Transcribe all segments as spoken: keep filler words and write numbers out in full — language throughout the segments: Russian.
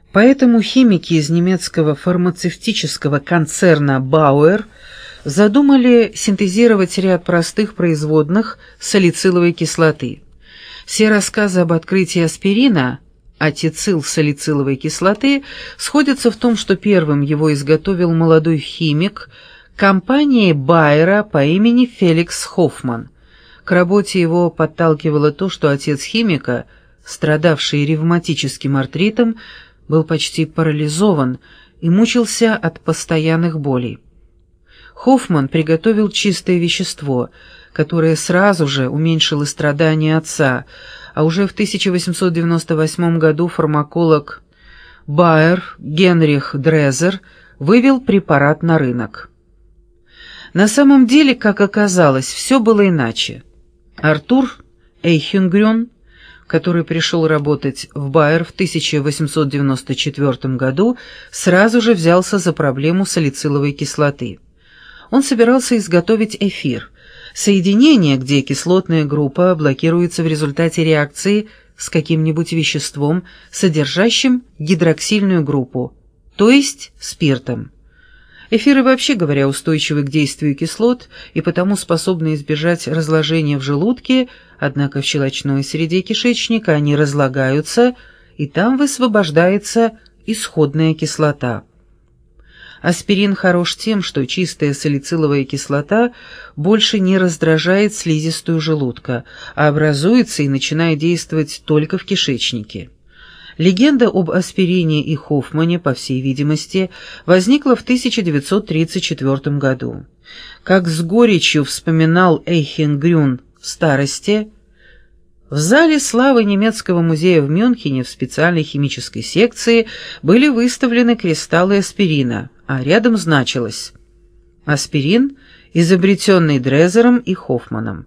Поэтому химики из немецкого фармацевтического концерна Bauer задумали синтезировать ряд простых производных салициловой кислоты. Все рассказы об открытии аспирина, атицилсалициловой кислоты, сходятся в том, что первым его изготовил молодой химик компании Байера по имени Феликс Хоффман. К работе его подталкивало то, что отец химика, страдавший ревматическим артритом, был почти парализован и мучился от постоянных болей. Хоффман приготовил чистое вещество, которое сразу же уменьшило страдания отца, а уже в тысяча восемьсот девяносто восьмом году фармаколог Байер Генрих Дрезер вывел препарат на рынок. На самом деле, как оказалось, все было иначе. Артур Эйхенгрюн, который пришел работать в Байер в тысяча восемьсот девяносто четвёртом году, сразу же взялся за проблему салициловой кислоты. Он собирался изготовить эфир, соединение, где кислотная группа блокируется в результате реакции с каким-нибудь веществом, содержащим гидроксильную группу, то есть спиртом. Эфиры, вообще говоря, устойчивы к действию кислот и потому способны избежать разложения в желудке, однако в щелочной среде кишечника они разлагаются, и там высвобождается исходная кислота. Аспирин хорош тем, что чистая салициловая кислота больше не раздражает слизистую желудка, а образуется и начинает действовать только в кишечнике. Легенда об аспирине и Хоффмане, по всей видимости, возникла в тысяча девятьсот тридцать четвёртом году. Как с горечью вспоминал Эйхенгрюн в старости, в зале славы немецкого музея в Мюнхене в специальной химической секции были выставлены кристаллы аспирина, а рядом значилось «Аспирин, изобретенный Дрезером и Хоффманом».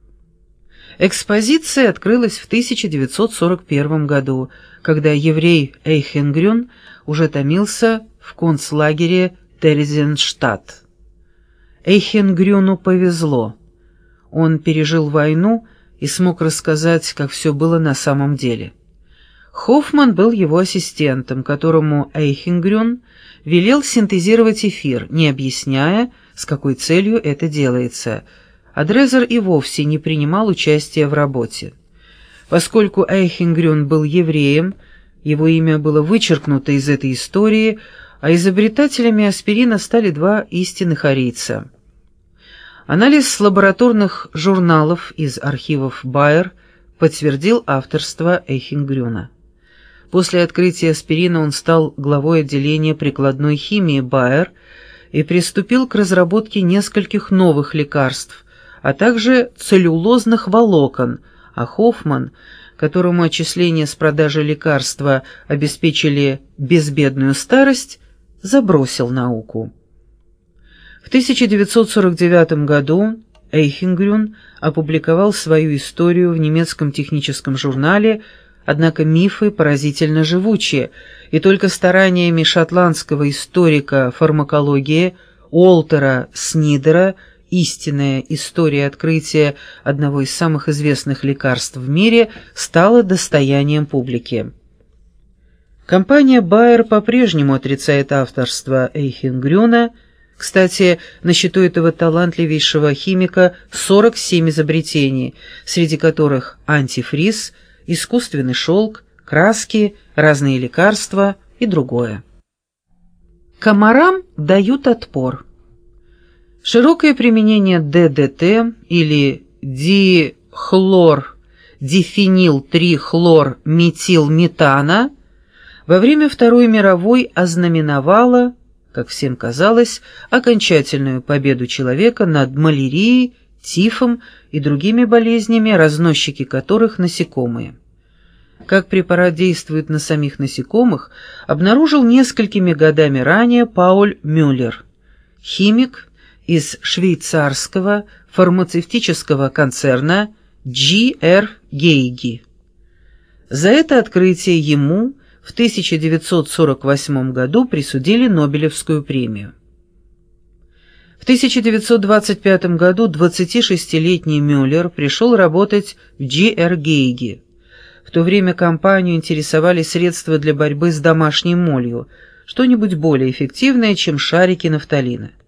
Экспозиция открылась в тысяча девятьсот сорок первом году, когда еврей Эйхенгрюн уже томился в концлагере Терезинштадт. Эйхенгрюну повезло. Он пережил войну и смог рассказать, как все было на самом деле. Хоффман был его ассистентом, которому Эйхенгрюн велел синтезировать эфир, не объясняя, с какой целью это делается, а Дрезер и вовсе не принимал участия в работе. Поскольку Эйхенгрюн был евреем, его имя было вычеркнуто из этой истории, а изобретателями аспирина стали два истинных арийца. Анализ лабораторных журналов из архивов Байер подтвердил авторство Эйхенгрюна. После открытия аспирина он стал главой отделения прикладной химии Байер и приступил к разработке нескольких новых лекарств, а также целлюлозных волокон, а Хоффман, которому отчисления с продажи лекарства обеспечили безбедную старость, забросил науку. В тысяча девятьсот сорок девятом году Эйхенгрюн опубликовал свою историю в немецком техническом журнале, однако мифы поразительно живучие, и только стараниями шотландского историка фармакологии Уолтера Снидера истинная история открытия одного из самых известных лекарств в мире стала достоянием публики. Компания Байер по-прежнему отрицает авторство Эйхенгрюна. Кстати, на счету этого талантливейшего химика сорок семь изобретений, среди которых антифриз, искусственный шелк, краски, разные лекарства и другое. Комарам дают отпор. Широкое применение ди ди ти или дихлор-дифенил-трихлор-метилметана во время Второй мировой ознаменовало, как всем казалось, окончательную победу человека над малярией, тифом и другими болезнями, разносчики которых насекомые. Как препарат действует на самих насекомых, обнаружил несколькими годами ранее Пауль Мюллер, химик из швейцарского фармацевтического концерна джи эр Geigy. За это открытие ему в тысяча девятьсот сорок восьмом году присудили Нобелевскую премию. В тысяча девятьсот двадцать пятом году двадцатишестилетний Мюллер пришел работать в джи эр Geigy. В то время компанию интересовали средства для борьбы с домашней молью, что-нибудь более эффективное, чем шарики нафталина.